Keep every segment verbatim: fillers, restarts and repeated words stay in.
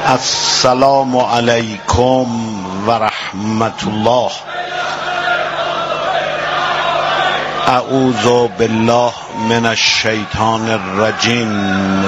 السلام علیکم و رحمت الله. اعوذ بالله من الشیطان الرجیم.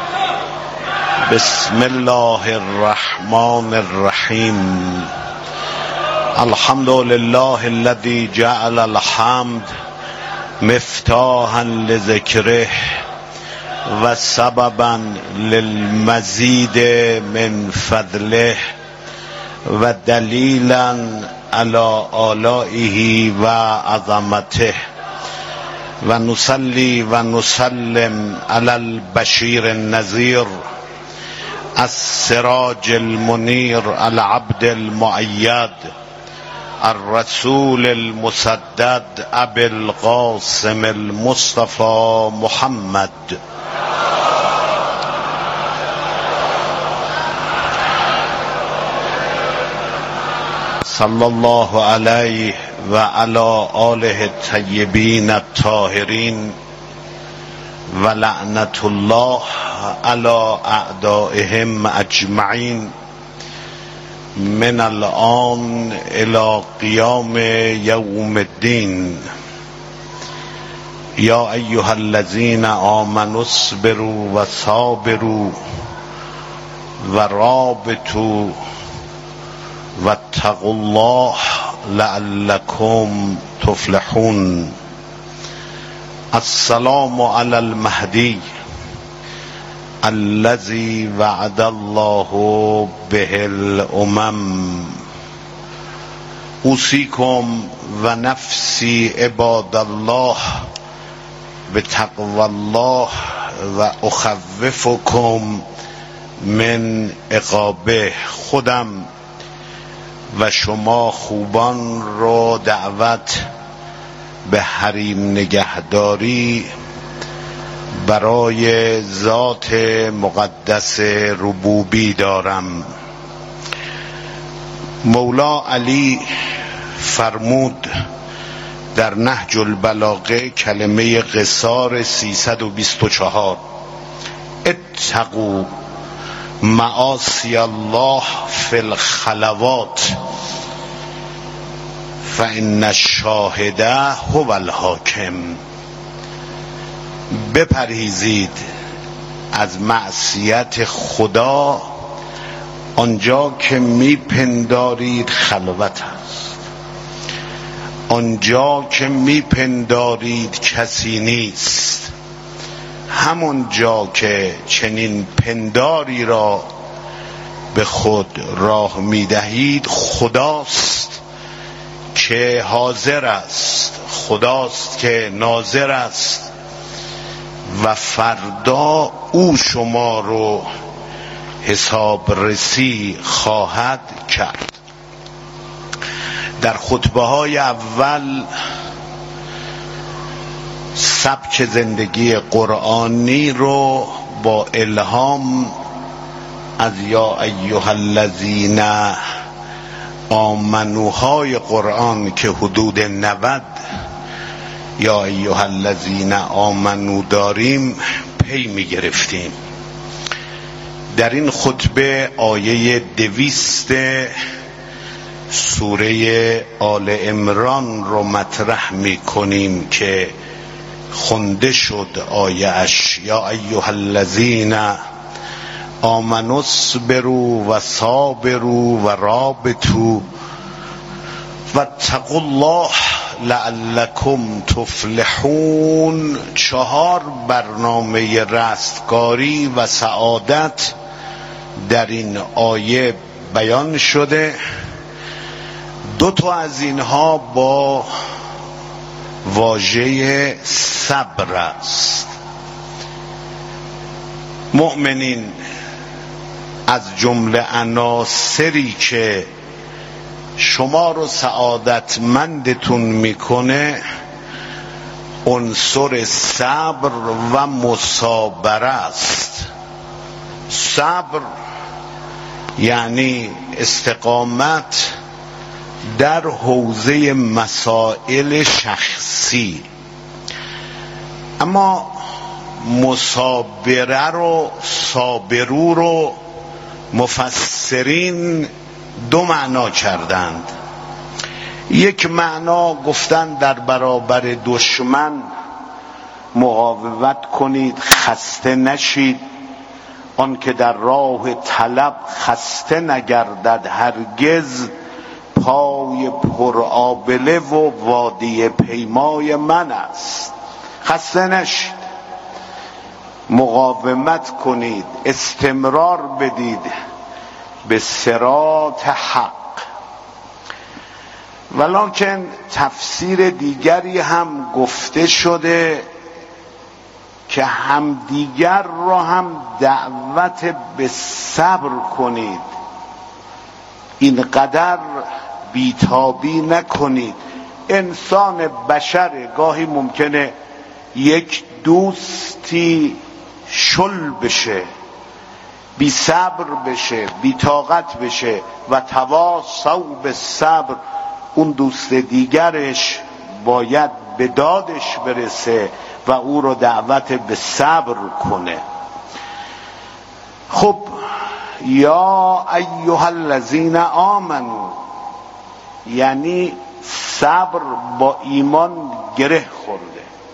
بسم الله الرحمن الرحیم. الحمد لله الذي جعل الحمد مفتاحا لذکره و سببا للمزید من فضله و دلیلا علی آلائه و عظمته و نصلی و نسلم علی البشیر النذیر السراج المنیر العبد المؤید الرسول المسدد ابي القاسم المصطفى محمد صلی الله علیه و علی آله الطیبین الطاهرین و لعنت الله علی اعدائهم اجمعین من الان الى قیام یوم الدین. یا ایها الذین آمنوا اصبروا و صابروا و رابطوا واتقوا الله لعلكم تفلحون. السلام علی المهدی الذي وعد الله به الامم. اوصیکم و نفسی عباد الله بتقوى الله و اخوفکم من عقابه. خودم و شما خوبان رو دعوت به حریم نگهداری برای ذات مقدس ربوبی دارم. مولا علی فرمود در نهج البلاغه کلمه قصار سیصد و بیست و چهار: اتقوا معاصی الله فی الخلوات فان الشاهد هو الحاکم. بپرهیزید از معصیت خدا آنجا که میپندارید خلوت است، آنجا که میپندارید کسی نیست. همون جا که چنین پنداری را به خود راه میدهید خداست که حاضر است، خداست که ناظر است و فردا او شما رو حساب رسی خواهد کرد. در خطبه های اول سبک زندگی قرآنی رو با الهام از یا ایها الذین آمنوهای قرآن که حدود نود یا ایها الذین آمنو داریم پی می گرفتیم. در این خطبه آیه دویست سوره آل عمران رو مطرح می کنیم که خونده شد آیه اش: یا ایها الذین آمنوا اصبروا و صابروا و رابطوا واتقوا الله لعلكم تفلحون. چهار برنامه رستگاری و سعادت در این آیه بیان شده. دو تا از اینها با واژه صبر است. مؤمنین از جمله عناصری که شما رو سعادتمندتون میکنه عنصر صبر و مصابره است. صبر یعنی استقامت در حوزه مسائل شخصی، اما مصابره رو صابرو رو مفسرین دو معنا کردند. یک معنا گفتن در برابر دشمن مقاومت کنید، خسته نشید. آن که در راه طلب خسته نگردد هرگز، پای پر آبله و وادی پیمای من است. خسته نشید، مقاومت کنید، استمرار بدید به صراط حق. ولکن تفسیر دیگری هم گفته شده که همدیگر را هم دعوت به صبر کنید، اینقدر بیتابی نکنید. انسان بشر گاهی ممکنه یک دوستی شل بشه، بی صبر بشه، بی طاقت بشه و تواصوا بالصبر، اون دوست دیگرش باید به دادش برسه و او رو دعوت به صبر کنه. خب یا ایها الذین آمنو، یعنی صبر با ایمان گره خورده.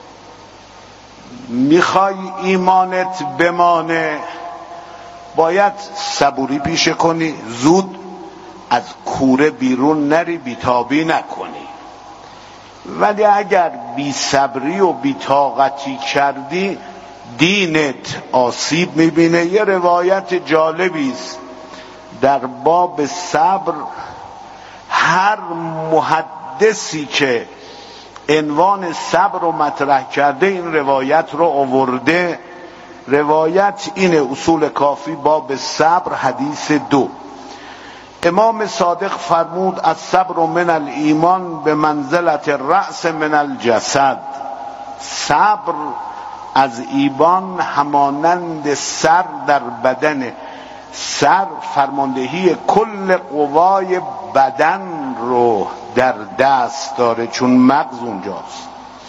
میخوای ایمانت بمانه، باید صبوری پیشه کنی، زود از کوره بیرون نری، بیتابی نکنی. ولی اگر بی صبری و بی طاقتی کردی، دینت آسیب میبینه. یه روایت جالبی است در باب صبر، هر محدثی که عنوان صبر رو مطرح کرده این روایت رو آورده. روایت اینه، اصول کافی باب صبر حدیث دو. امام صادق فرمود الصبر من الایمان به منزلت الرأس من الجسد. صبر از ایمان همانند سر در بدن. سر فرماندهی کل قوای بدن رو در دست داره، چون مغز اونجاست.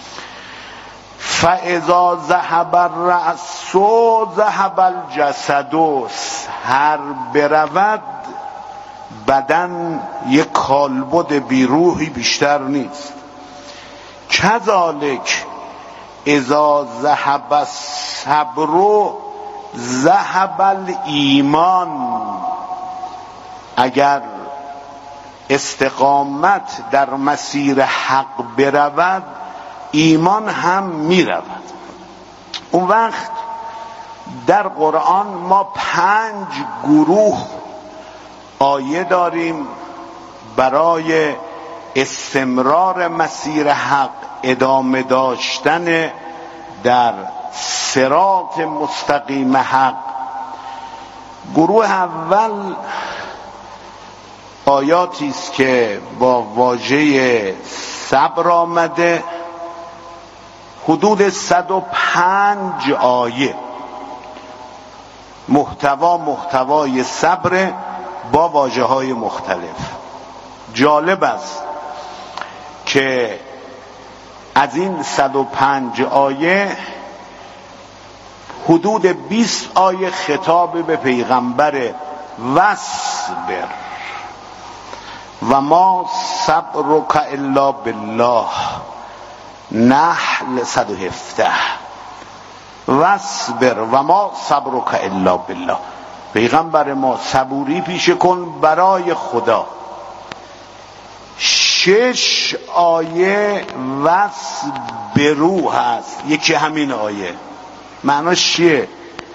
فاذا ذهب الرأس ذهب الجسد. سر برود بدن یک کالبد بیروحی بیشتر نیست. کذالک اذا ذهب الصبر ذهب الایمان. اگر استقامت در مسیر حق برود، ایمان هم میرود. اون وقت در قرآن ما پنج گروه آیه داریم برای استمرار مسیر حق، ادامه داشتن در صراط مستقیم حق. گروه اول آیاتی است که با واژه صبر آمده، حدود صد و پنج آیه. محتوا محتوای صبر با واژه های مختلف. جالب است که از این صد و پنج آیه حدود بیست آیه خطاب به پیغمبر واصبر و ما صبرک الا بالله. نحل صد و هفده. واصبر و ما صبرک الا بالله. پیغمبر ما صبوری پیشه کن برای خدا. شش آیه واصبرو هست، یکی همین آیه. معناش چیه؟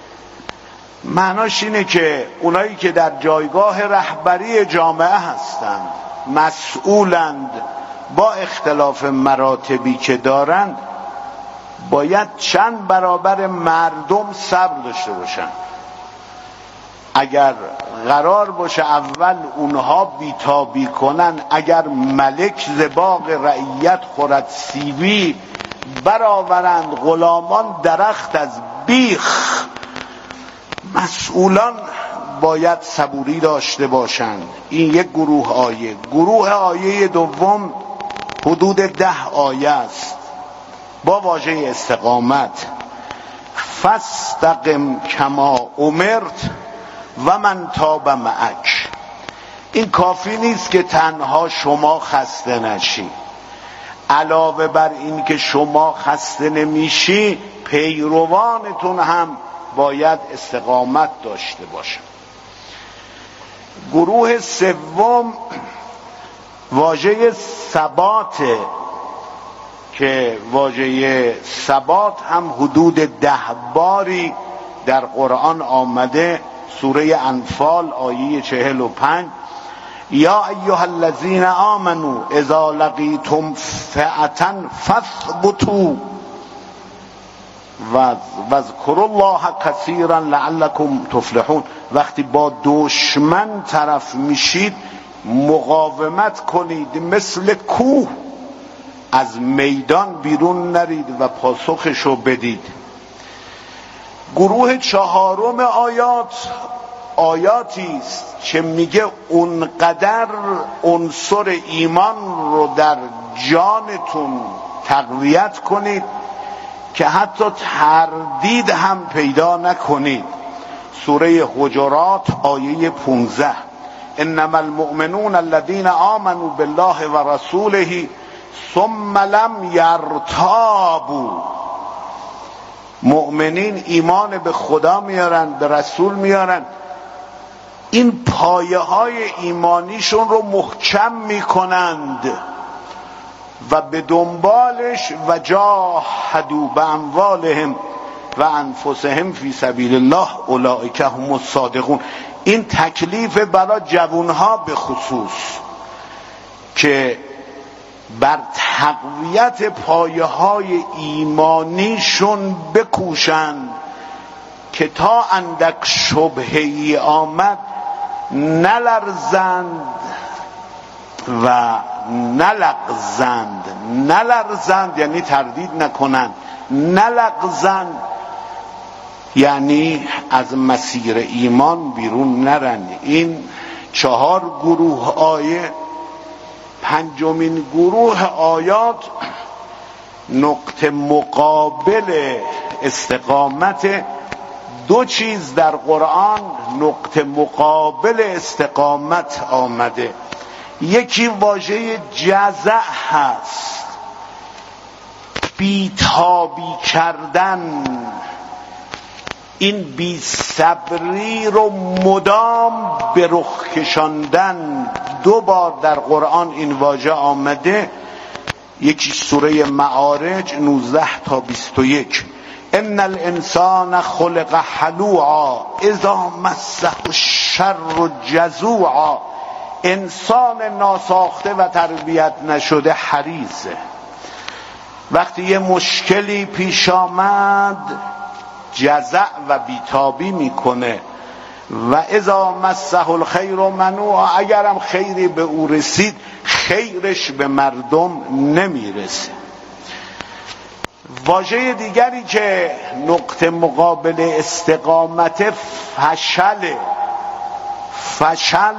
معناش اینه که اونایی که در جایگاه رهبری جامعه هستند، مسئولند، با اختلاف مراتبی که دارند، باید چند برابر مردم صبر داشته باشند. اگر قرار باشه اول اونها بیتابی کنن، اگر ملک ز باغ رعیت خورد سیبی، برآورند غلامان درخت از بیخ. مسئولان باید صبوری داشته باشند. این یک گروه آیه. گروه آیه دوم حدود ده آیه است با واژه استقامت. فاستقم کما امرت و من تاب معک. این کافی نیست که تنها شما خسته نشی، علاوه بر این که شما خسته نمیشی پیروانتون هم باید استقامت داشته باشن. گروه سوم واژه ثبات، که واژه ثبات هم حدود ده باری در قرآن آمده. سوره انفال آیه چهل و پنج: یا ایها الذین آمنوا اذا لقیتم فئة فاثبتوا واذکروا الله کثیرا لعلکم تفلحون. وقتی با دشمن طرف میشید مقاومت کنید، مثل کوه از میدان بیرون نرید و پاسخشو بدید. گروه چهارم آیات آیاتی است که میگه اونقدر عنصر ایمان رو در جانتون تقویت کنید که حتی تردید هم پیدا نکنید. سوره حجرات آیه پانزده: انما المؤمنون الذين آمنوا بالله و رسوله ثم لم یرتابوا. مؤمنین ایمان به خدا میارن، به رسول میارن، این پایه های ایمانیشون رو محکم میکنند و به دنبالش و جاهدوا باموالهم و انفسهم فی سبیل الله اولئک هم الصادقون. این تکلیف برای جوانها به خصوص که بر تقویت پایه های ایمانیشون بکوشند که تا اندک شبهه‌ای آمد نلرزند و نلغزند. نلرزند یعنی تردید نکنند، نلغزند یعنی از مسیر ایمان بیرون نرند. این چهار گروه آیه. پنجمین گروه آیات نقطه مقابل استقامت. دو چیز در قرآن نقطه مقابل استقامت آمده. یکی واژه جزع هست، بیتابی کردن، این بی صبری رو مدام به رخ کشاندن. دو بار در قرآن این واژه آمده. یکی سوره معارج نوزده تا بیست و یک: ان الانسان خلق هلوعا اذا مسه الشر جزوعا. انسان ناساخته و تربیت نشده حریصه. وقتی یه مشکلی پیش آمد جزع و بیتابی میکنه. و اذا مسه الخیر منوعا، اگرم خیری به او رسید خیرش به مردم نمیرسه. واژه دیگری که نقطه مقابل استقامت فشل. فشل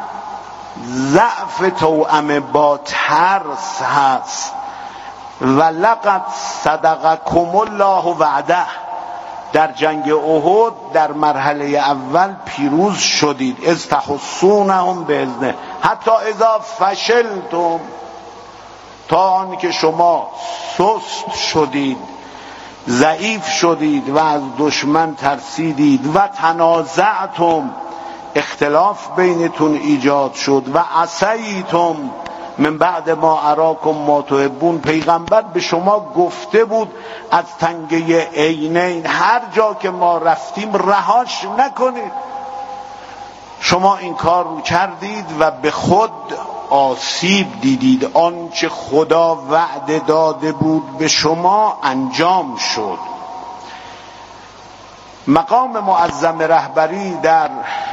ضعف توأم با ترس هست. و لقد صدقکم الله وعده. در جنگ احد در مرحله اول پیروز شدید. اذ تحسونهم باذنه حتی اذا فشلتم، تا آن که شما سست شدید، ضعیف شدید و از دشمن ترسیدید. و تنازعتم، اختلاف بینتون ایجاد شد. و عصیتم من بعد ما اراکم ما تحبون. پیغمبر به شما گفته بود از تنگه عینین هر جا که ما رفتیم رهاش نکنید. شما این کار رو کردید و به خود آسیب دیدید. آنچه خدا وعده داده بود به شما انجام شد. مقام معظم رهبری در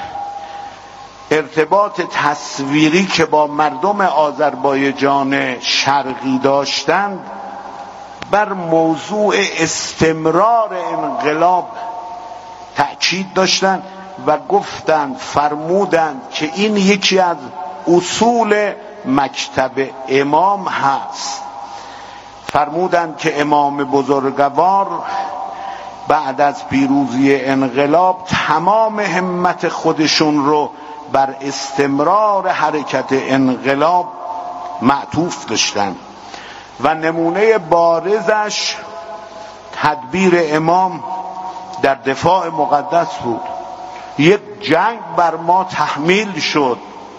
ارتباط تصویری که با مردم آذربایجان شرقی داشتند بر موضوع استمرار انقلاب تأکید داشتند و گفتند، فرمودند که این یکی از اصول مکتب امام هست. فرمودند که امام بزرگوار بعد از پیروزی انقلاب تمام همت خودشون رو بر استمرار حرکت انقلاب معطوف داشتن و نمونه بارزش تدبیر امام در دفاع مقدس بود. یک جنگ بر ما تحمیل شد،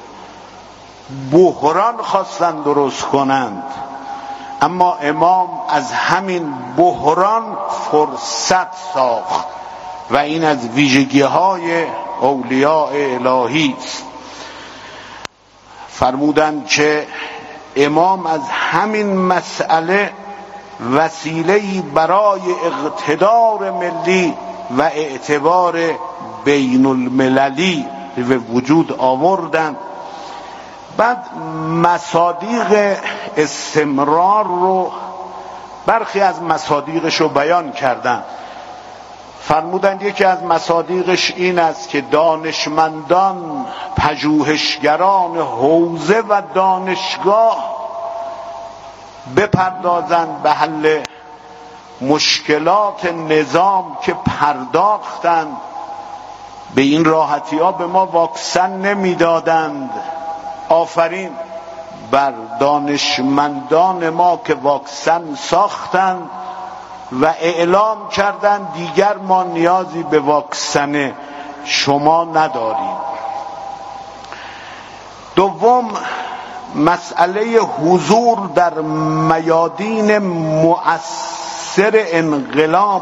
بحران خواستن درست کنند، اما امام از همین بحران فرصت ساخت و این از ویژگی های اولیاء الهی است. فرمودند که امام از همین مسئله وسیله‌ای برای اقتدار ملی و اعتبار بین المللی به وجود آوردند. بعد مصادیق استمرار رو برخی از مصادیقش رو بیان کردن. فرمودند یکی از مصادیقش این است که دانشمندان، پژوهشگران حوزه و دانشگاه بپردازند به حل مشکلات نظام که پرداختند. به این راحتی ها به ما واکسن نمیدادند. آفرین بر دانشمندان ما که واکسن ساختند و اعلام کردند دیگر ما نیازی به واکسن شما نداریم. دوم، مسئله حضور در میادین مؤثر انقلاب.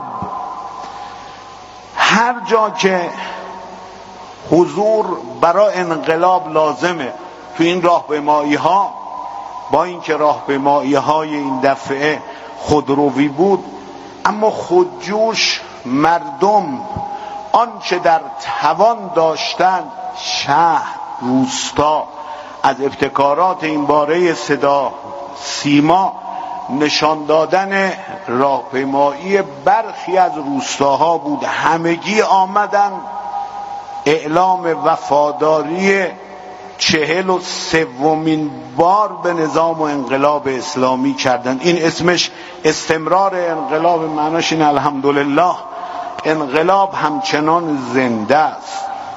هر جا که حضور برای انقلاب لازمه، تو این راهپیمایی ها، با اینکه راهپیمایی های این دفعه خودروی بود، اما خودجوش مردم آنچه در توان داشتند، شهر، روستا، از ابتکارات این باره صدا سیما نشان دادن راهپیمایی برخی از روستاها بود. همگی آمدن اعلام وفاداری چهل و سومین بار به نظام و انقلاب اسلامی کردن. این اسمش استمرار انقلاب، معناش این الحمدلله انقلاب همچنان زنده است.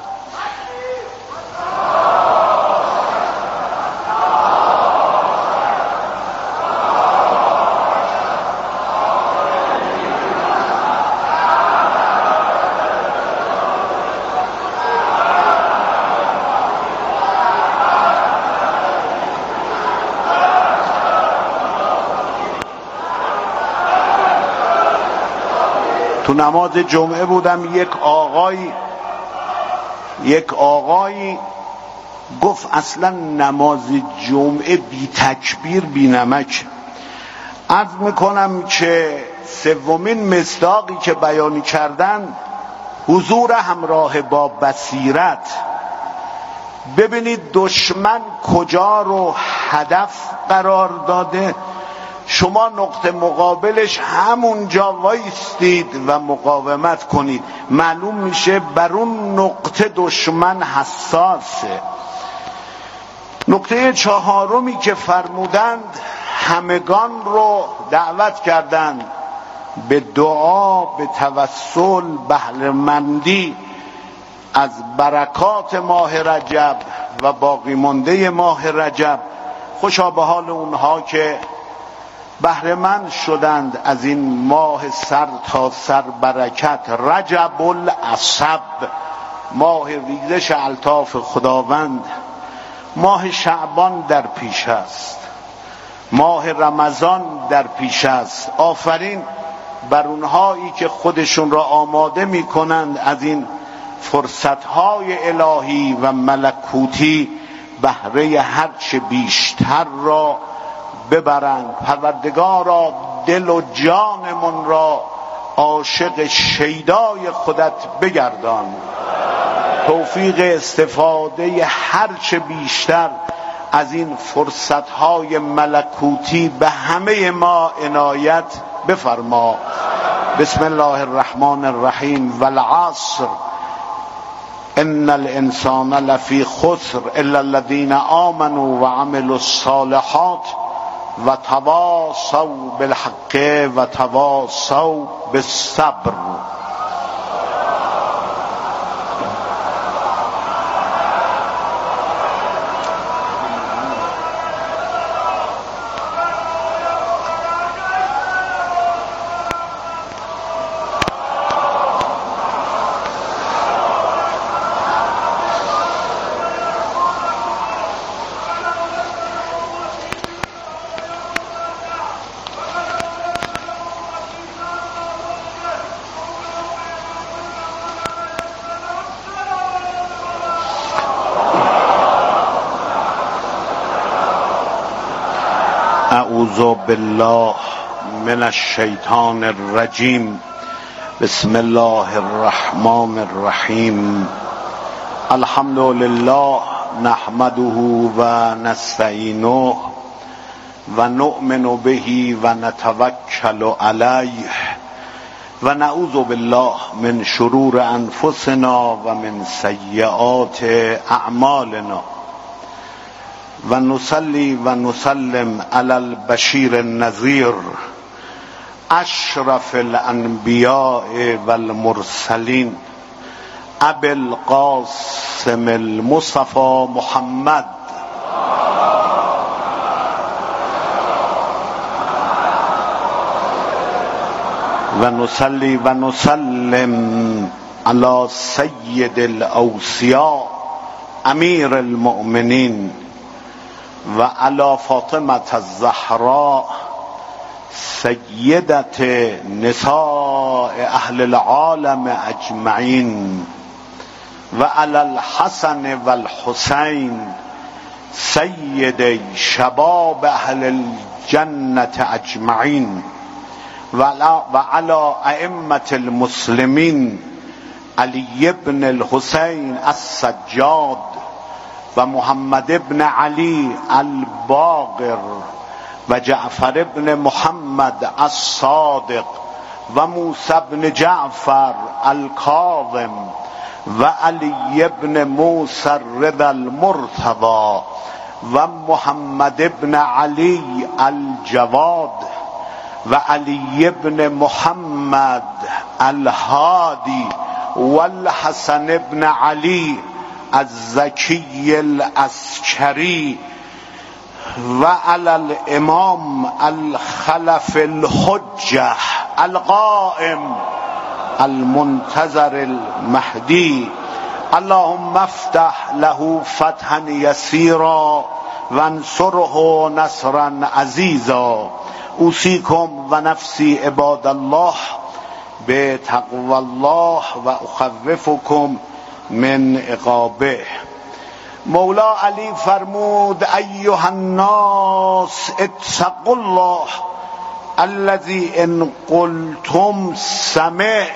تو نماز جمعه بودم، یک آقای یک آقایی گفت اصلا نماز جمعه بی تکبیر بی نمک. عرض میکنم که سومین مصداقی که بیان کردن حضور همراه با بصیرت. ببینید دشمن کجا رو هدف قرار داده، شما نقطه مقابلش همونجا وایستید و مقاومت کنید. معلوم میشه بر اون نقطه دشمن حساسه. نقطه چهارمی که فرمودند، همگان رو دعوت کردند به دعا، به توسل، بهره‌مندی از برکات ماه رجب و باقی مانده ماه رجب. خوشا به حال اونها که بهره‌مند شدند از این ماه سر تا سر برکت، رجب العصب، ماه ریزش الطاف خداوند. ماه شعبان در پیش است، ماه رمضان در پیش است. آفرین بر اونهایی که خودشون را آماده می کنند از این فرصتهای الهی و ملکوتی بهره هرچه بیشتر را ببرند. پروردگارا دل و جانمون را عاشق شیدای خودت بگردان. توفیق استفاده هرچه بیشتر از این فرصتهای ملکوتی به همه ما عنایت بفرما. بسم الله الرحمن الرحیم. والعصر ان الانسان لفی خسر الا الذین آمنوا وعملوا الصالحات و تواصوا بالحق و تواصوا بالصبر. اعوذ بالله من الشیطان الرجیم. بسم الله الرحمن الرحیم. الحمد لله نحمده و نستعینه و نؤمن به و نتوکل علیه و نعوذ بالله من شرور انفسنا و من سیئات اعمالنا و نصلی و نسلم علی البشیر النذیر اشرف الانبیاء والمرسلین ابی القاسم المصطفى محمد و نصلی و نسلم علی سید الاوصیاء امیر المؤمنین و علی فاطمه الزهراء سیدت نساء اهل العالم اجمعین و علی الحسن و الحسین سید شباب اهل الجنة اجمعین و علی ائمة المسلمین علی ابن الحسین السجاد و محمد ابن علی الباقر و جعفر ابن محمد الصادق و موسی ابن جعفر الکاظم و علی ابن موسی الرضا المرتضی و محمد ابن علی الجواد و علی ابن محمد الهادی و الحسن ابن علی الزکی العسکری و علی الامام الخلف الحجه القائم المنتظر المهدی. اللهم افتح له فتحا یسیرا وانصره نصرا عزیزا. اوصیکم و نفسی عباد الله به تقوی الله و اخوفکم من عقابه. مولا علی فرمود ایها الناس اتقوا الله الذی ان قلتم سمع.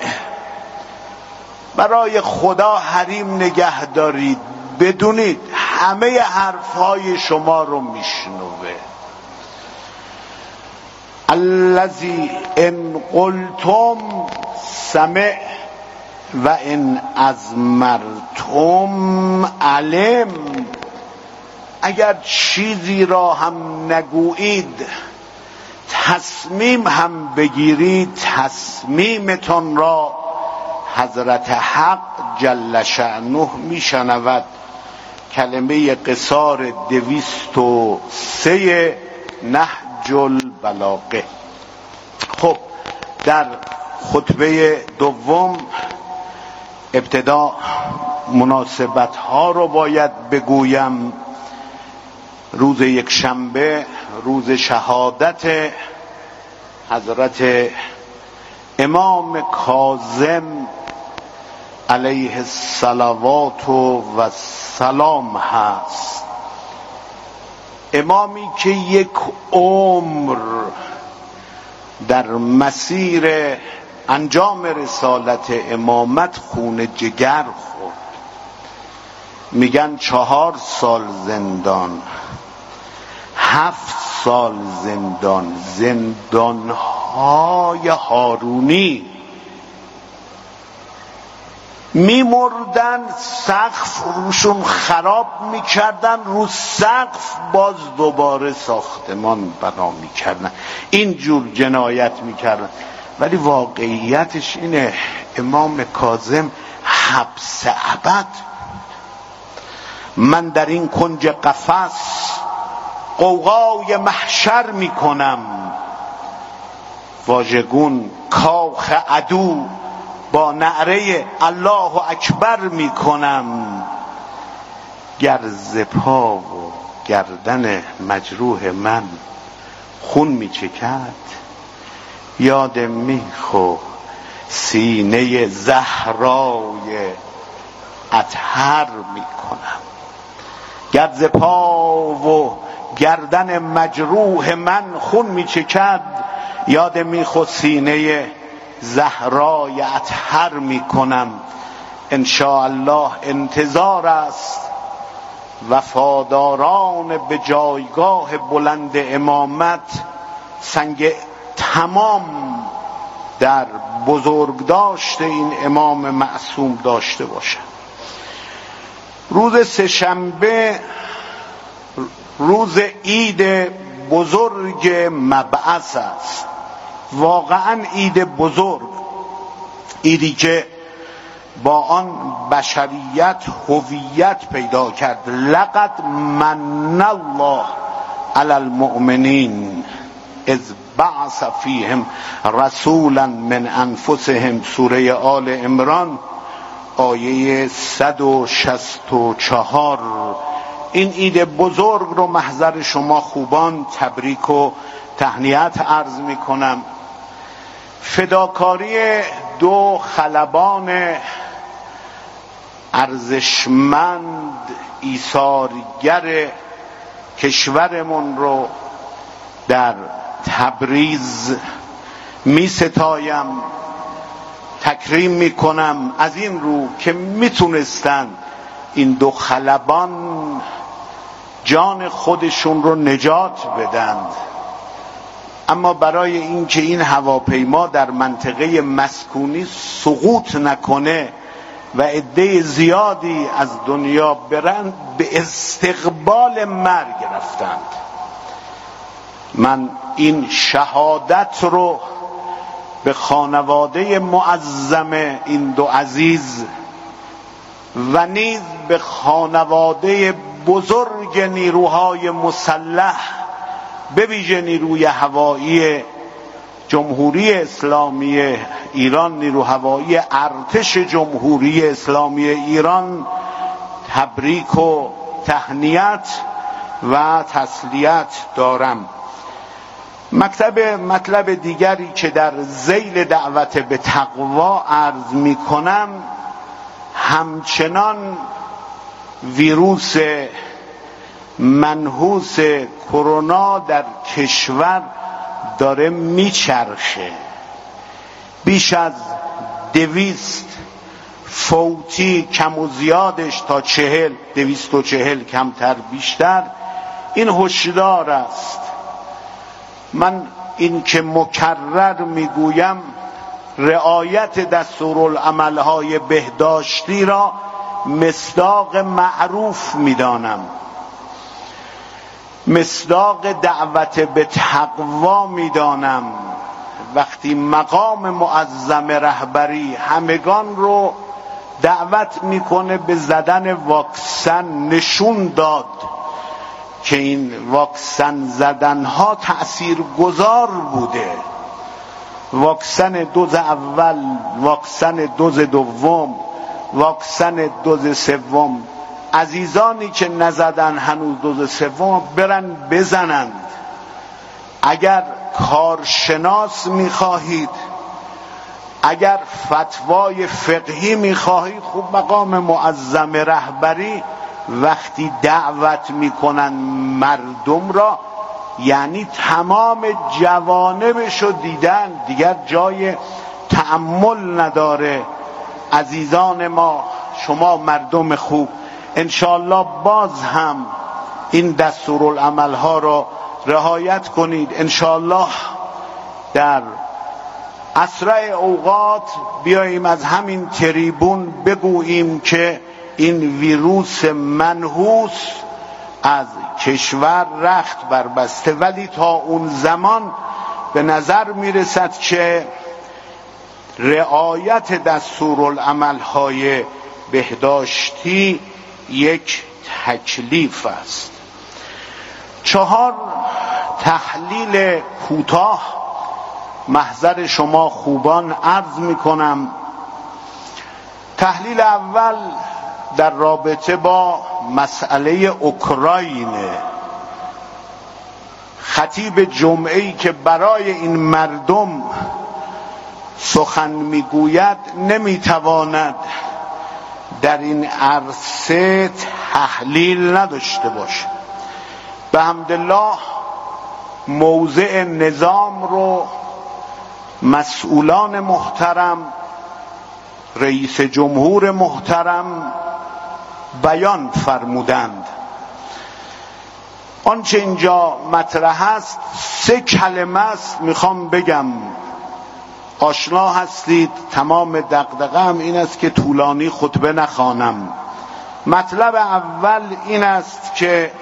برای خدا حریم نگه دارید، بدونید همه حرفهای شما رو میشنوه. الذی ان قلتم سمع و ان ازمرتم علم. اگر چیزی را هم نگویید، تصمیم هم بگیرید، تصمیمتون را حضرت حق جل شأنه میشنود. کلمه قصار دویست و سه نهج البلاغه. خب در خطبه دوم ابتدا مناسبت ها رو باید بگویم. روز یک شنبه روز شهادت حضرت امام کاظم علیه الصلوات و السلام هست. امامی که یک عمر در مسیر انجام رسالت امامت خون جگر خورد. میگن چهار سال زندان، هفت سال زندان، زندانهای هارونی. میمردن، سقف روشون خراب میکردن، رو سقف باز دوباره ساختمان بنا میکردن. اینجور جنایت میکردن. ولی واقعیتش اینه امام کاظم حبس ابد. من در این کنج قفس غوغای محشر میکنم، واژگون کاخ عدو با نعره الله اکبر میکنم. گرز پا و گردن مجروح من خون میچکد، یاد میخ و سینه زهرای اطهر میکنم. گرز پا و گردن مجروح من خون میچکد، یاد میخ و سینه زهرای اطهر میکنم. انشاءالله انتظار است وفاداران به جایگاه بلند امامت سنگ تمام در بزرگداشت این امام معصوم داشته باشند. روز سه‌شنبه روز عید بزرگ مبعث است، واقعا عید بزرگ، عیدی که با آن بشریت هویت پیدا کرد. لقد من الله علی المؤمنین اذ بعث فیهم رسولا من انفسهم، سوره آل عمران آیه صد و شصت و چهار. این عید بزرگ رو محضر شما خوبان تبریک و تهنیت عرض می کنم. فداکاری دو خلبان ارزشمند ایثارگر کشورمون رو در تبریز می ستایم، تکریم می کنم از این رو که می تونستن این دو خلبان جان خودشون رو نجات بدند، اما برای اینکه این هواپیما در منطقه مسکونی سقوط نکنه و عده زیادی از دنیا برند، به استقبال مرگ رفتند. من این شهادت رو به خانواده معظم این دو عزیز و نیز به خانواده بزرگ نیروهای مسلح، به ویژه نیروی هوایی جمهوری اسلامی ایران، نیرو هوایی ارتش جمهوری اسلامی ایران، تبریک و تهنیت و تسلیت دارم. مکتب مطلب دیگری که در ذیل دعوت به تقوا عرض می کنم، همچنان ویروس منحوس کرونا در کشور داره میچرخه. بیش از دویست فوتی، کم و زیادش تا چهل، دویست و چهل کمتر بیشتر. این هشدار است. من این که مکرر میگویم، رعایت دستورالعمل‌های بهداشتی را مصداق معروف میدانم، مصداق دعوت به تقوا میدانم. وقتی مقام معظم رهبری همگان رو دعوت میکنه به زدن واکسن، نشون داد که این واکسن زدن ها تأثیر گذار بوده. واکسن دوز اول، واکسن دوز دوم، واکسن دوز سوم. عزیزانی که نزدن هنوز دوز سوم برن بزنند. اگر کارشناس میخواهید، اگر فتوای فقهی میخواهید، خوب مقام معظم رهبری وقتی دعوت میکنن مردم را، یعنی تمام جوانبشو دیدن، دیگر جای تأمل نداره. عزیزان ما، شما مردم خوب، انشاءالله باز هم این دستورالعمل ها را رعایت کنید. انشاءالله در اسرع اوقات بیاییم از همین تریبون بگوییم که این ویروس منحوس از کشور رخت بربسته، ولی تا اون زمان به نظر میرسد که رعایت دستورالعمل‌های بهداشتی یک تکلیف است. چهار، تحلیل کوتاه محضر شما خوبان عرض می کنم. تحلیل اول در رابطه با مسئله اوکراین. خطیب جمعه‌ای که برای این مردم سخن میگوید نمیتواند در این عرصه تحلیل نداشته باشه. به حمدالله موضع نظام رو مسئولان محترم، رئیس جمهور محترم بیان فرمودند. آنچه اینجا مطرح است سه کلمه است، میخوام بگم. آشنا هستید، تمام دغدغه‌ام این است که طولانی خطبه نخوانم. مطلب اول این است که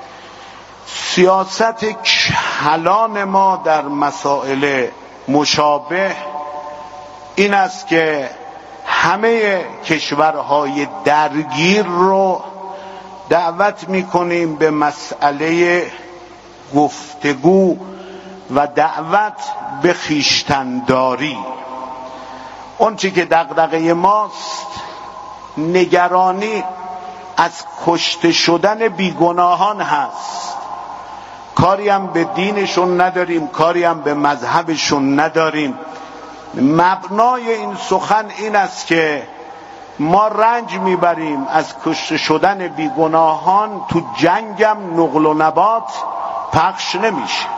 سیاست کلان ما در مسائل مشابه این است که همه کشورهای درگیر رو دعوت میکنیم به مسئله گفتگو و دعوت به خویشتن‌داری. اون چی که دغدغه ماست نگرانی از کشته شدن بیگناهان هست. کاری هم به دینشون نداریم، کاری هم به مذهبشون نداریم. مبنای این سخن این است که ما رنج میبریم از کشته شدن بیگناهان، تو جنگم نقل و نبات پخش نمیشه.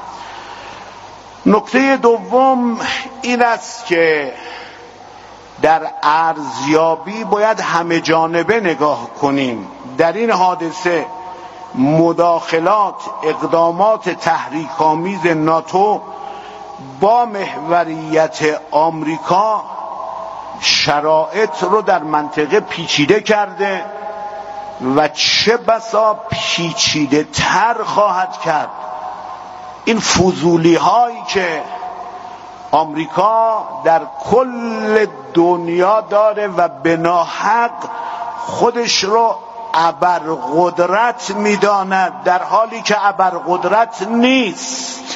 نکته دوم این است که در ارزیابی باید همه جانبه نگاه کنیم. در این حادثه مداخلات، اقدامات تحریک‌آمیز ناتو با محوریت آمریکا شرایط رو در منطقه پیچیده کرده و چه بسا پیچیده تر خواهد کرد. این فضولی هایی که آمریکا در کل دنیا داره و به ناحق خودش رو ابرقدرت میداند، در حالی که ابرقدرت نیست.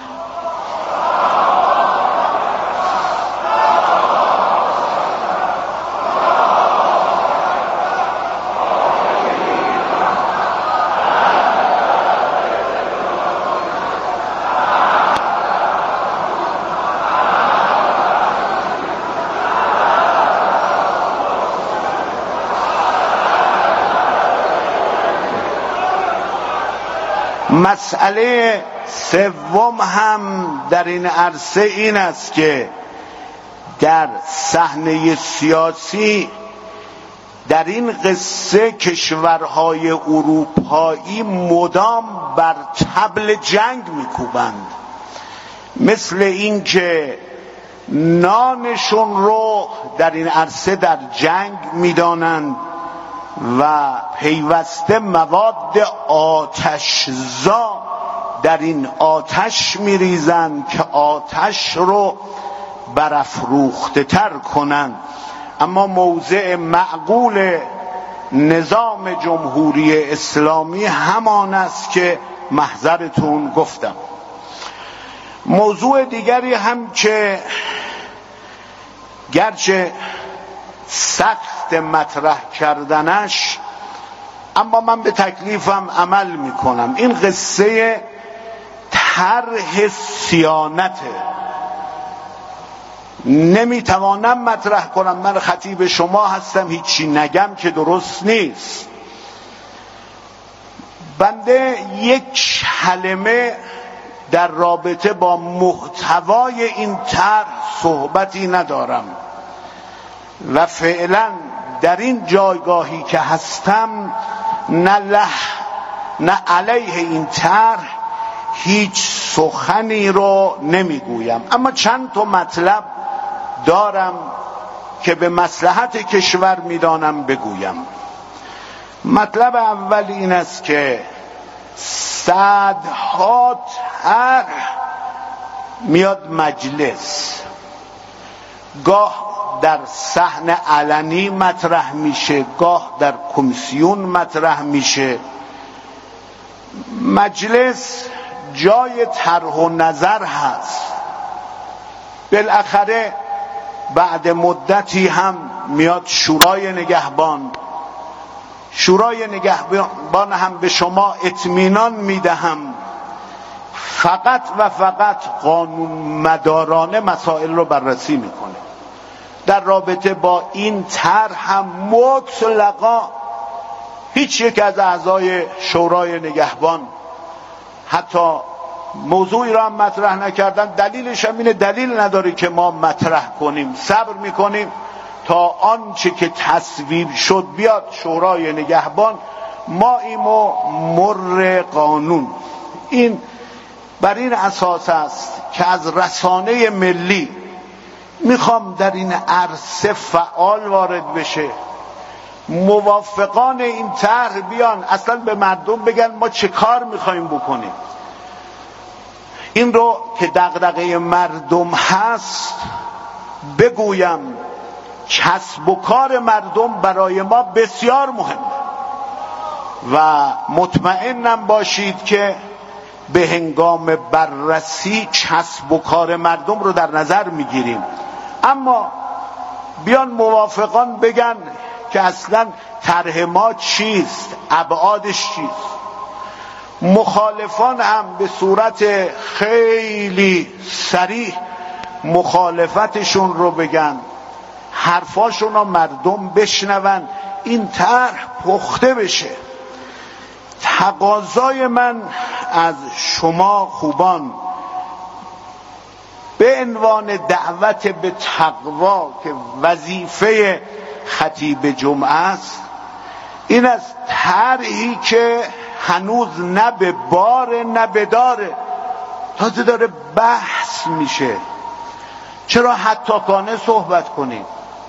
مسئله سوم هم در این عرصه این است که در صحنه سیاسی در این قصه کشورهای اروپایی مدام بر طبل جنگ میکوبند، مثل این که نانشون رو در این عرصه در جنگ میدانند و پیوسته مواد آتشزا در این آتش میریزند که آتش رو برافروخته تر کنند. اما موضع معقول نظام جمهوری اسلامی همان است که محضرتون گفتم. موضوع دیگری هم که گرچه سخت مطرح کردنش، اما من به تکلیفم عمل میکنم، این قصه طرح صیانته. نمیتوانم مطرح کنم، من خطیب شما هستم، هیچی نگم که درست نیست. بنده یک کلمه در رابطه با محتوای این طرح صحبتی ندارم و فعلا در این جایگاهی که هستم نه له نه علیه این طرح هیچ سخنی رو نمیگویم. اما چند تا مطلب دارم که به مصلحت کشور میدانم بگویم. مطلب اول این است که صدها طرح میاد مجلس، گاه در صحن علنی مطرح میشه، گاه در کمیسیون مطرح میشه. مجلس جای طرح و نظر هست. بالاخره بعد مدتی هم میاد شورای نگهبان. شورای نگهبان هم به شما اطمینان میدهم فقط و فقط قانون مدارانه مسائل رو بررسی میکنه. در رابطه با این طرح هم مطلقا هیچ یک از اعضای شورای نگهبان حتی موضوعی را هم مطرح نکردن، دلیلش هم اینه دلیل نداره که ما مطرح کنیم، صبر میکنیم تا آنچه که تصویب شد بیاد شورای نگهبان، ما ایمو مر قانون. این بر این اساس است که از رسانه ملی میخوام در این عرصه فعال وارد بشه، موافقان این طرح بیان اصلا به مردم بگن ما چه کار میخوایم بکنیم. این رو که دغدغه مردم هست بگویم، کسب و کار مردم برای ما بسیار مهمه و مطمئنم باشید که به هنگام بررسی کسب و کار مردم رو در نظر میگیریم. اما بیان موافقان بگن که اصلا طرح ما چیست، ابعادش چیست. مخالفان هم به صورت خیلی صریح مخالفتشون رو بگن، حرفاشون رو مردم بشنون، این طرح پخته بشه. تقاضای من از شما خوبان به عنوان دعوت به تقوا که وظیفه خطیب جمعه است، این از طرحی که هنوز نه به بار نه به داره، تازه داره بحث میشه، چرا حتاکانه صحبت کنیم؟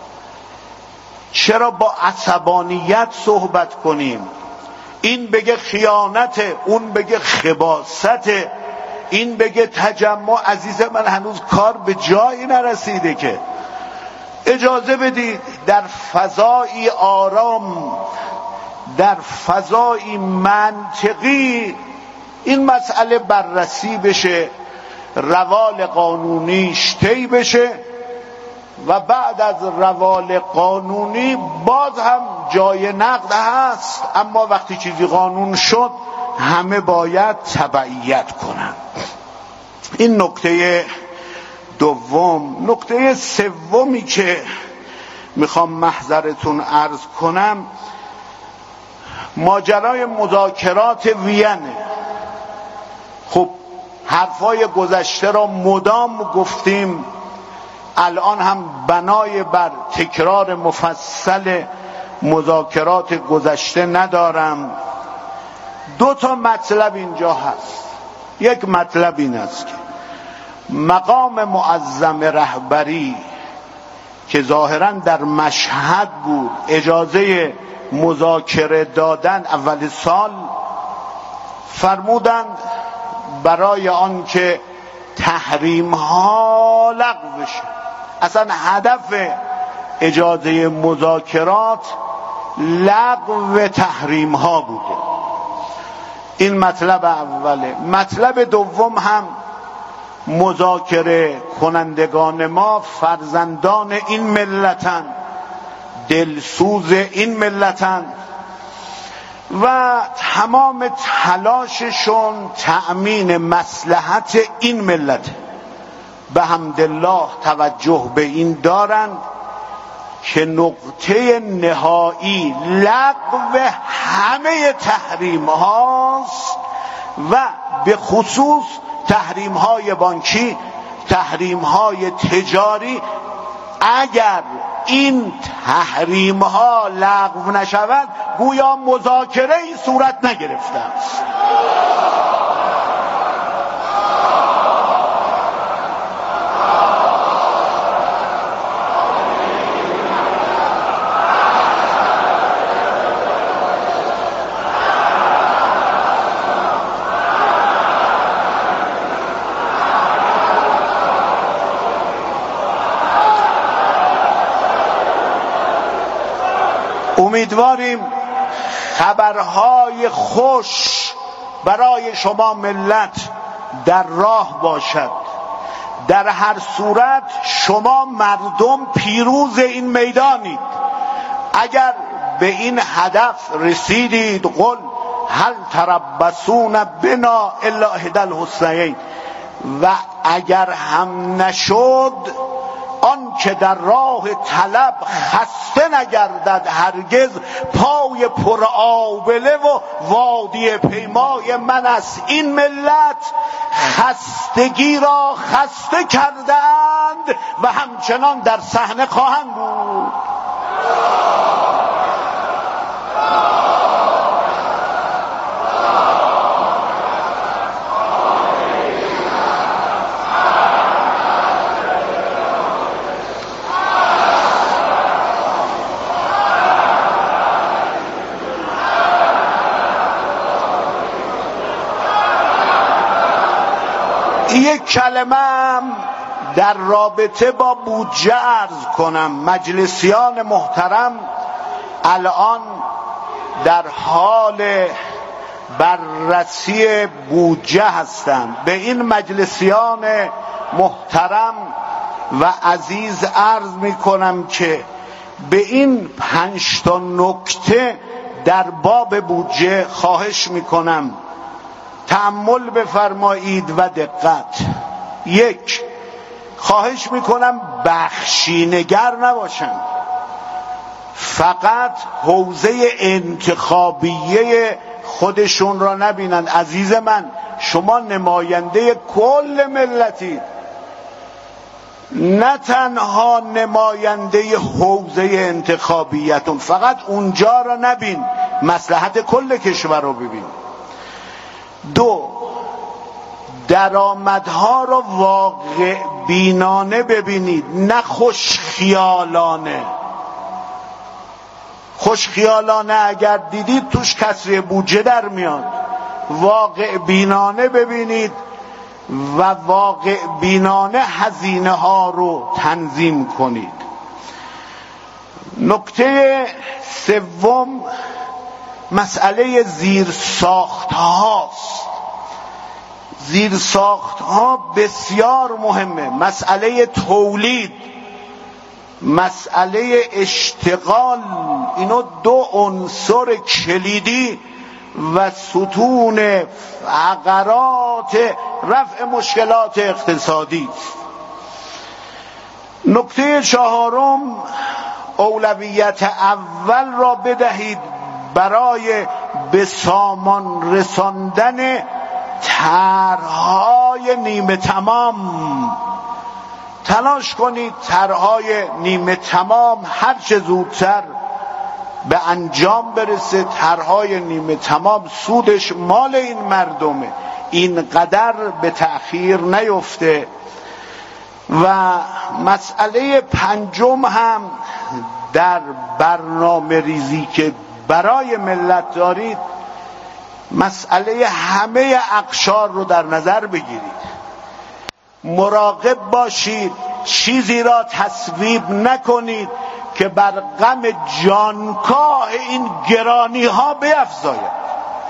چرا با عصبانیت صحبت کنیم؟ این بگه خیانت، اون بگه خباثت، این بگه تجمع. عزیز من هنوز کار به جایی نرسیده که اجازه بدید در فضایی آرام، در فضایی منطقی این مسئله بررسی بشه، روال قانونیش طی بشه و بعد از روال قانونی باز هم جای نقد هست، اما وقتی چیزی قانون شد همه باید تبعیت کنن. این نکته دوم. نکته سومی که میخوام محضرتون عرض کنم ماجرای مذاکرات وینه. خب حرفای گذشته را مدام گفتیم، الان هم بنای بر تکرار مفصل مذاکرات گذشته ندارم. دو تا مطلب اینجا هست. یک مطلب این است که مقام معظم رهبری که ظاهراً در مشهد بود اجازه مذاکره دادن اول سال، فرمودند برای آن که تحریم ها لغو بشه. اصلا هدف اجازه مذاکرات لغو تحریم ها بوده. این مطلب اوله. مطلب دوم هم مذاکره کنندگان ما فرزندان این ملتن، دلسوز این ملتن و تمام تلاششون تأمین مصلحت این ملت. به حمدالله توجه به این دارند که نقطه نهایی لغو همه تحریم هاست و به خصوص تحریم های بانکی، تحریم های تجاری. اگر این تحریم ها لغو نشود گویا مذاکره ای صورت نگرفته است. امیدواریم خبرهای خوش برای شما ملت در راه باشد. در هر صورت شما مردم پیروز این میدانید. اگر به این هدف رسیدید قل هل تربصون بنا الا احدی الحسنیین، و اگر هم نشد آن که در راه طلب خسته نگردد هرگز، پای پر آبله و وادی پیمای من است. این ملت خستگی را خسته کردند و همچنان در صحنه خواهند بود. یک کلمه در رابطه با بودجه عرض کنم. مجلسیان محترم الان در حال بررسی بودجه هستند. به این مجلسیان محترم و عزیز عرض می کنم که به این پنج تا نکته در باب بودجه خواهش می کنم تأمل بفرمایید و دقت. یک، خواهش میکنم بخشینگر نباشند، فقط حوزه انتخابیه خودشون را نبینند. عزیز من، شما نماینده کل ملتید، نه تنها نماینده حوزه انتخابیتون. فقط اونجا را نبین، مصلحت کل کشور رو ببین. دو، درآمدها را واقع بینانه ببینید، نه خوش خیالانه. خوش خیالانه اگر دیدید توش کسری بودجه در میاد. واقع بینانه ببینید و واقع بینانه هزینه ها رو تنظیم کنید. نکته سوم مسئله زیر ساخت هاست. زیر ساخت ها بسیار مهمه. مسئله تولید، مسئله اشتغال، اینو دو عنصر کلیدی و ستون فقرات رفع مشکلات اقتصادی. نکته چهارم، اولویت اول را بدهید برای به سامان رساندن طرح‌های نیمه تمام. تلاش کنید طرح‌های نیمه تمام هر چه زودتر به انجام برسه. طرح‌های نیمه تمام سودش مال این مردمه، اینقدر به تأخیر نیفته. و مسئله پنجم هم در برنامه ریزی که برای ملت دارید، مسئله همه اقشار رو در نظر بگیرید. مراقب باشید چیزی را تصویب نکنید که بر غم جانکاه این گرانی ها بیفزاید.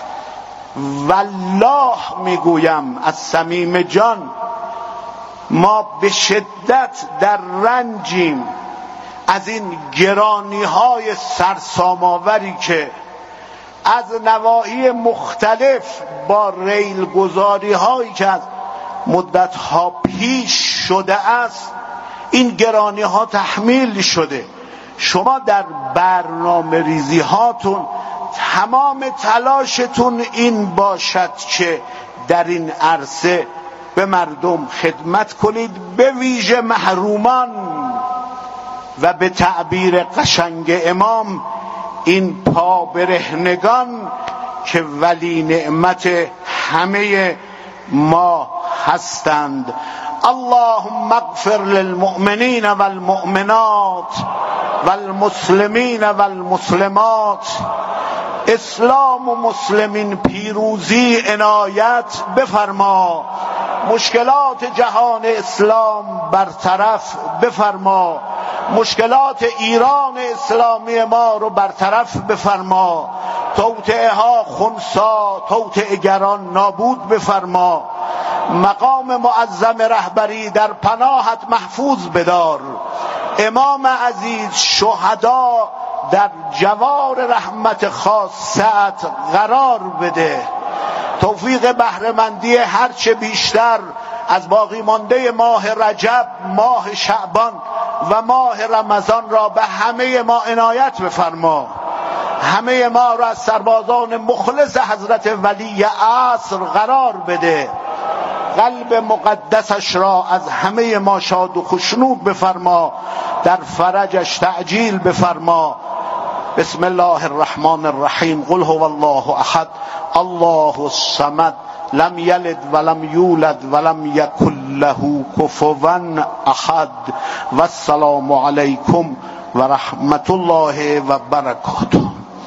والله میگویم از صمیم جان، ما به شدت در رنجیم از این گرانی های سرسام‌آوری که از نواحی مختلف با ریل گذاری هایی که از مدت ها پیش شده است این گرانی ها تحمیل شده. شما در برنامه ریزی هاتون تمام تلاشتون این باشد که در این عرصه به مردم خدمت کنید، به ویژه محرومان، و به تعبیر قشنگ امام این پا برهنگان که ولی نعمت همه ما هستند. اللهم اغفر للمؤمنین والمؤمنات والمسلمین والمسلمات. اسلام و مسلمین پیروزی عنایت بفرما. مشکلات جهان اسلام برطرف بفرما. مشکلات ایران اسلامی ما رو برطرف بفرما. توطئه ها خنثی، توطئه گران نابود بفرما. مقام معظم رهبری در پناهت محفوظ بدار. امام عزیز، شهدا در جوار رحمت خاصت قرار بده. توفیق بهره‌مندی هرچه بیشتر از باقی مانده ماه رجب، ماه شعبان و ماه رمضان را به همه ما عنایت بفرما، همه ما را از سربازان مخلص حضرت ولی عصر قرار بده، قلب مقدسش را از همه ما شاد و خشنود بفرما، در فرجش تعجیل بفرما. بسم الله الرحمن الرحیم. قل هو الله احد الله الصمد لم یلد ولم یولد ولم یکن له کفوا احد. و السلام علیکم و رحمت الله و برکاته.